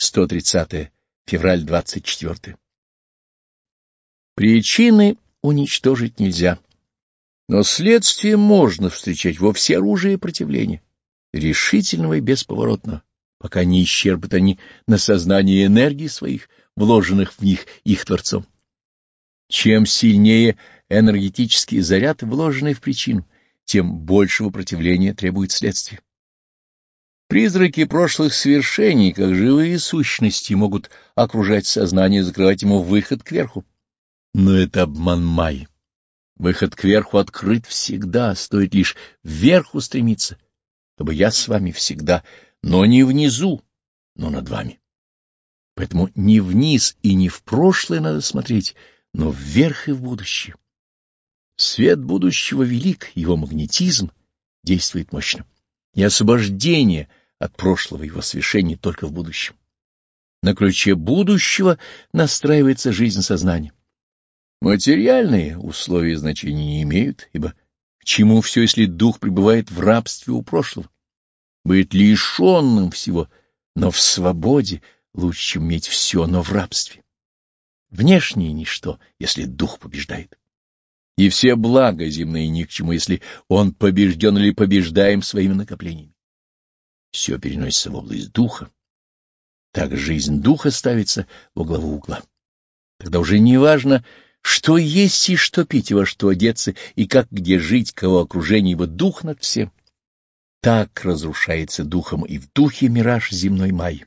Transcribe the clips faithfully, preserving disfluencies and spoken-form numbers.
сто тридцатое, февраль двадцать четвёртое. Причины уничтожить нельзя, но следствие можно встречать во всеоружии противления, решительного и бесповоротного, пока не исчерпают они на сознание энергии своих, вложенных в них их Творцом. Чем сильнее энергетический заряд, вложенный в причину, тем большего противления требует следствие. Призраки прошлых свершений, как живые сущности, могут окружать сознание и закрывать ему выход кверху. Но это обман Майи. Выход кверху открыт всегда, стоит лишь вверх устремиться, чтобы я с вами всегда, но не внизу, но над вами. Поэтому не вниз и не в прошлое надо смотреть, но вверх и в будущее. Свет будущего велик, его магнетизм действует мощно, и освобождение от прошлого его свершений только в будущем. На ключе будущего настраивается жизнь сознания. Материальные условия значения не имеют, ибо к чему все, если дух пребывает в рабстве у прошлого? Быть лишенным всего, но в свободе лучше, чем иметь все, но в рабстве. Внешнее ничто, если дух побеждает. И все блага земные ни к чему, если он побежден или побеждаем своими накоплениями. Все переносится в область духа. Так жизнь духа ставится во главу угла. Тогда уже не важно, что есть и что пить, и во что одеться, и как где жить, кого окружение, ибо дух над всем. Так разрушается духом и в духе мираж земной Майи.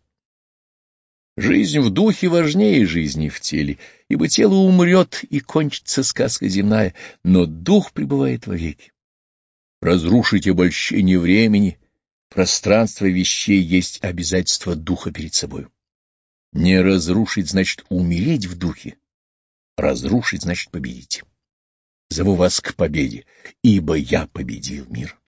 Жизнь в духе важнее жизни в теле, ибо тело умрет и кончится сказка земная, но дух пребывает вовеки. Разрушить обольщение времени, пространство вещей есть обязательство духа перед собой. Не разрушить значит умереть в духе, разрушить значит победить. Зову вас к победе, ибо я победил мир.